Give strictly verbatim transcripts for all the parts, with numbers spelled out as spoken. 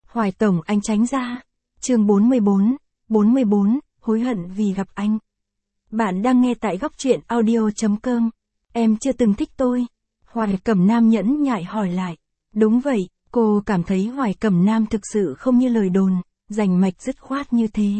Hoài Tổng anh tránh ra. Chương bốn mươi bốn, bốn mươi bốn, hối hận vì gặp anh. Bạn đang nghe tại góc truyện audio chấm com. Em chưa từng thích tôi. Hoài Cẩm Nam nhẫn nhại hỏi lại. Đúng vậy, cô cảm thấy Hoài Cẩm Nam thực sự không như lời đồn, rành mạch dứt khoát như thế.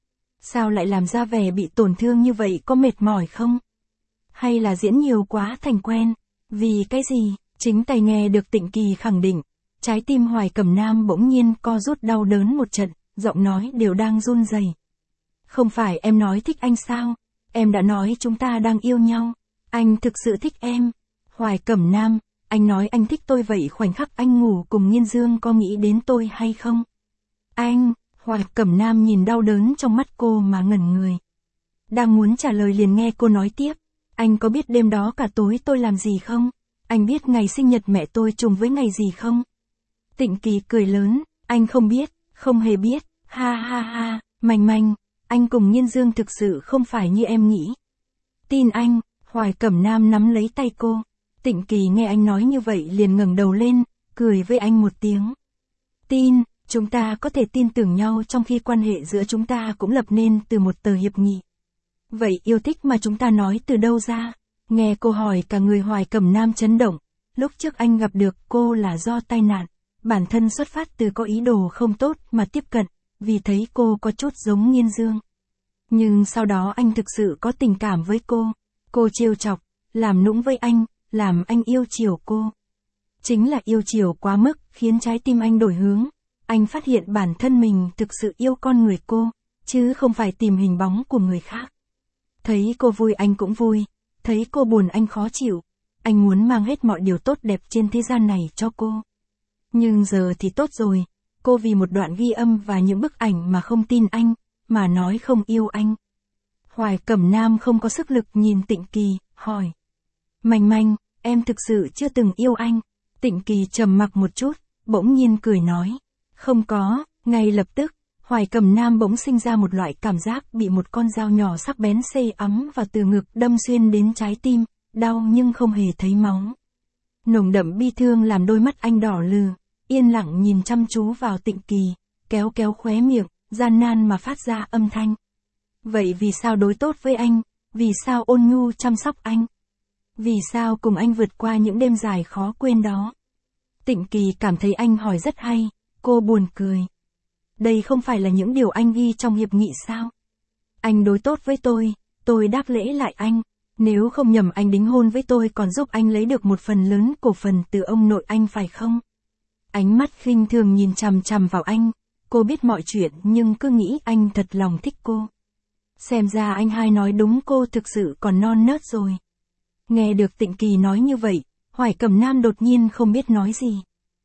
Sao lại làm ra vẻ bị tổn thương như vậy, có mệt mỏi không? Hay là diễn nhiều quá thành quen? Vì cái gì? Chính tay nghe được Tịnh Kỳ khẳng định. Trái tim Hoài Cẩm Nam bỗng nhiên co rút đau đớn một trận, giọng nói đều đang run rẩy. Không phải em nói thích anh sao? Em đã nói chúng ta đang yêu nhau. Anh thực sự thích em. Hoài Cẩm Nam, anh nói anh thích tôi vậy khoảnh khắc anh ngủ cùng Nghiên Dương có nghĩ đến tôi hay không? Anh, Hoài Cẩm Nam nhìn đau đớn trong mắt cô mà ngẩn người. Đang muốn trả lời liền nghe cô nói tiếp. Anh có biết đêm đó cả tối tôi làm gì không? Anh biết ngày sinh nhật mẹ tôi trùng với ngày gì không? Tịnh Kỳ cười lớn, anh không biết, không hề biết, ha ha ha, Manh Manh, anh cùng Nghiên Dương thực sự không phải như em nghĩ. Tin anh, Hoài Cẩm Nam nắm lấy tay cô. Tịnh Kỳ nghe anh nói như vậy liền ngẩng đầu lên, cười với anh một tiếng. Tin, chúng ta có thể tin tưởng nhau trong khi quan hệ giữa chúng ta cũng lập nên từ một tờ hiệp nghị. Vậy yêu thích mà chúng ta nói từ đâu ra? Nghe cô hỏi cả người Hoài Cẩm Nam chấn động. Lúc trước anh gặp được cô là do tai nạn. Bản thân xuất phát từ có ý đồ không tốt mà tiếp cận, vì thấy cô có chút giống Nghiên Dương. Nhưng sau đó anh thực sự có tình cảm với cô. Cô trêu chọc, làm nũng với anh, làm anh yêu chiều cô. Chính là yêu chiều quá mức khiến trái tim anh đổi hướng. Anh phát hiện bản thân mình thực sự yêu con người cô, chứ không phải tìm hình bóng của người khác. Thấy cô vui anh cũng vui, thấy cô buồn anh khó chịu. Anh muốn mang hết mọi điều tốt đẹp trên thế gian này cho cô. Nhưng giờ thì tốt rồi, cô vì một đoạn ghi âm và những bức ảnh mà không tin anh, mà nói không yêu anh. Hoài Cẩm Nam không có sức lực nhìn Tịnh Kỳ, hỏi. Manh Manh, em thực sự chưa từng yêu anh. Tịnh Kỳ trầm mặc một chút, bỗng nhiên cười nói. Không có, ngay lập tức, Hoài Cẩm Nam bỗng sinh ra một loại cảm giác bị một con dao nhỏ sắc bén xê ấm và từ ngực đâm xuyên đến trái tim, đau nhưng không hề thấy máu. Nồng đậm bi thương làm đôi mắt anh đỏ lừ, yên lặng nhìn chăm chú vào Tịnh Kỳ, kéo kéo khóe miệng, gian nan mà phát ra âm thanh. Vậy vì sao đối tốt với anh? Vì sao ôn nhu chăm sóc anh? Vì sao cùng anh vượt qua những đêm dài khó quên đó? Tịnh Kỳ cảm thấy anh hỏi rất hay, cô buồn cười. Đây không phải là những điều anh ghi trong hiệp nghị sao? Anh đối tốt với tôi, tôi đáp lễ lại anh. Nếu không nhầm anh đính hôn với tôi còn giúp anh lấy được một phần lớn cổ phần từ ông nội anh phải không? Ánh mắt khinh thường nhìn chằm chằm vào anh. Cô biết mọi chuyện nhưng cứ nghĩ anh thật lòng thích cô. Xem ra anh hai nói đúng, cô thực sự còn non nớt rồi. Nghe được Tịnh Kỳ nói như vậy, Hoài Cẩm Nam đột nhiên không biết nói gì.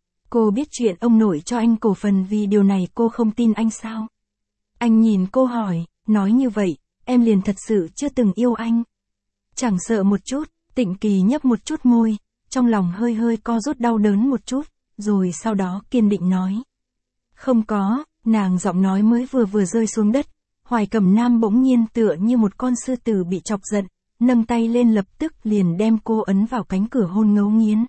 Cô biết chuyện ông nội cho anh cổ phần vì điều này cô không tin anh sao? Anh nhìn cô hỏi, nói như vậy, em liền thật sự chưa từng yêu anh. Chẳng sợ một chút, Tịnh Kỳ nhấp một chút môi, trong lòng hơi hơi co rút đau đớn một chút, rồi sau đó kiên định nói. Không có, nàng giọng nói mới vừa vừa rơi xuống đất, Hoài Cẩm Nam bỗng nhiên tựa như một con sư tử bị chọc giận, nâng tay lên lập tức liền đem cô ấn vào cánh cửa hôn ngấu nghiến.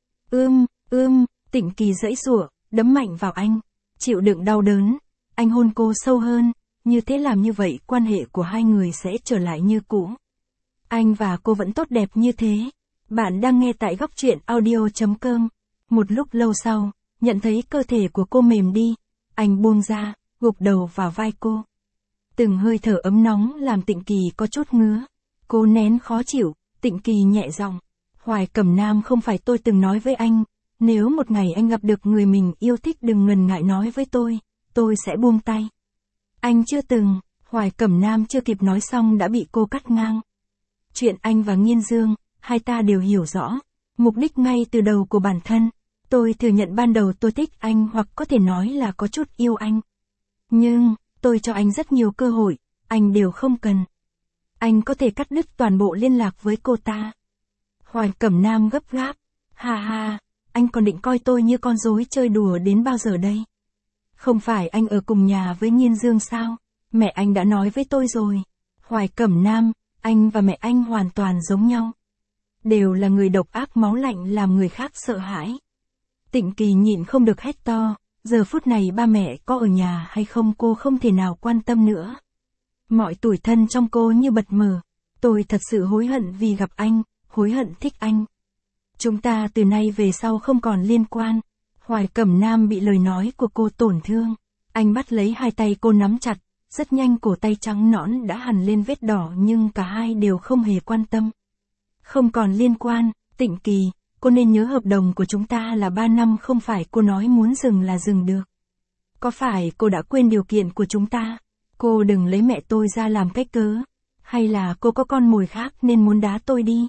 Ưm, ưm, Tịnh Kỳ giãy giụa, đấm mạnh vào anh, chịu đựng đau đớn, anh hôn cô sâu hơn, như thế làm như vậy quan hệ của hai người sẽ trở lại như cũ. Anh và cô vẫn tốt đẹp như thế. Bạn đang nghe tại góc truyện audio chấm com. Một lúc lâu sau, nhận thấy cơ thể của cô mềm đi, anh buông ra, gục đầu vào vai cô. Từng hơi thở ấm nóng làm Tịnh Kỳ có chút ngứa. Cô nén khó chịu, Tịnh Kỳ nhẹ giọng. Hoài Cẩm Nam, không phải tôi từng nói với anh, nếu một ngày anh gặp được người mình yêu thích đừng ngần ngại nói với tôi, tôi sẽ buông tay. Anh chưa từng, Hoài Cẩm Nam chưa kịp nói xong đã bị cô cắt ngang. Chuyện anh và Nghiên Dương, hai ta đều hiểu rõ, mục đích ngay từ đầu của bản thân. Tôi thừa nhận ban đầu tôi thích anh hoặc có thể nói là có chút yêu anh. Nhưng, tôi cho anh rất nhiều cơ hội, anh đều không cần. Anh có thể cắt đứt toàn bộ liên lạc với cô ta. Hoài Cẩm Nam gấp gáp. Ha ha, anh còn định coi tôi như con rối chơi đùa đến bao giờ đây? Không phải anh ở cùng nhà với Nghiên Dương sao? Mẹ anh đã nói với tôi rồi. Hoài Cẩm Nam, anh và mẹ anh hoàn toàn giống nhau. Đều là người độc ác máu lạnh làm người khác sợ hãi. Tịnh Kỳ nhịn không được hét to, Giờ phút này ba mẹ có ở nhà hay không cô không thể nào quan tâm nữa. Mọi tủi thân trong cô như bật mờ. Tôi thật sự hối hận vì gặp anh, hối hận thích anh. Chúng ta từ nay về sau không còn liên quan. Hoài Cẩm Nam bị lời nói của cô tổn thương. Anh bắt lấy hai tay cô nắm chặt, rất nhanh cổ tay trắng nõn đã hằn lên vết đỏ nhưng cả hai đều không hề quan tâm. Không còn liên quan, Tịnh Kỳ, cô nên nhớ hợp đồng của chúng ta là ba năm, không phải cô nói muốn dừng là dừng được. Có phải cô đã quên điều kiện của chúng ta? Cô đừng lấy mẹ tôi ra làm cách cớ. Hay là cô có con mồi khác nên muốn đá tôi đi?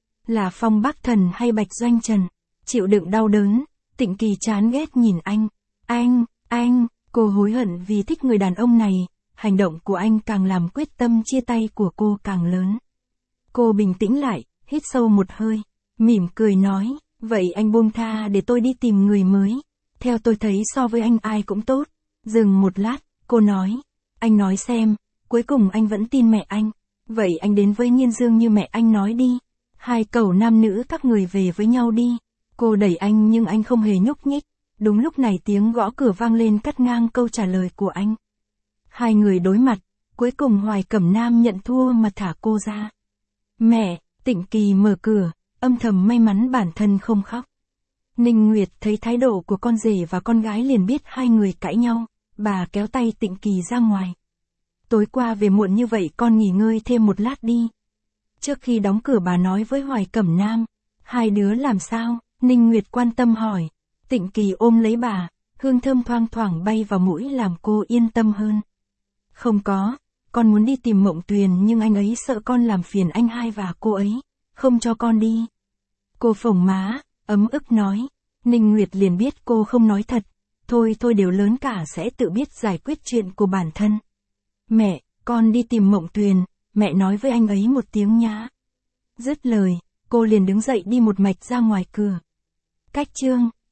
Là Phong Bắc Thần hay Bạch Doanh Trần? Chịu đựng đau đớn, Tịnh Kỳ chán ghét nhìn anh. Anh, anh, cô hối hận vì thích người đàn ông này. Hành động của anh càng làm quyết tâm chia tay của cô càng lớn. Cô bình tĩnh lại, hít sâu một hơi, mỉm cười nói, vậy anh buông tha để tôi đi tìm người mới. Theo tôi thấy so với anh ai cũng tốt. Dừng một lát, cô nói, anh nói xem, cuối cùng anh vẫn tin mẹ anh. Vậy anh đến với Nhiên Dương như mẹ anh nói đi. Hai cẩu nam nữ các người về với nhau đi. Cô đẩy anh nhưng anh không hề nhúc nhích. Đúng lúc này tiếng gõ cửa vang lên cắt ngang câu trả lời của anh. Hai người đối mặt, cuối cùng Hoài Cẩm Nam nhận thua mà thả cô ra. Mẹ, Tịnh Kỳ mở cửa, âm thầm may mắn bản thân không khóc. Ninh Nguyệt thấy thái độ của con rể và con gái liền biết hai người cãi nhau, bà kéo tay Tịnh Kỳ ra ngoài. Tối qua về muộn như vậy con nghỉ ngơi thêm một lát đi. Trước khi đóng cửa bà nói với Hoài Cẩm Nam, hai đứa làm sao? Ninh Nguyệt quan tâm hỏi. Tịnh Kỳ ôm lấy bà, hương thơm thoang thoảng bay vào mũi làm cô yên tâm hơn. Không có, con muốn đi tìm Mộng Tuyền nhưng anh ấy sợ con làm phiền anh hai và cô ấy, không cho con đi. Cô phồng má, ấm ức nói. Ninh Nguyệt liền biết cô không nói thật. Thôi thôi đều lớn cả sẽ tự biết giải quyết chuyện của bản thân. Mẹ, con đi tìm Mộng Tuyền, mẹ nói với anh ấy một tiếng nhá. Dứt lời, cô liền đứng dậy đi một mạch ra ngoài cửa. Cách chương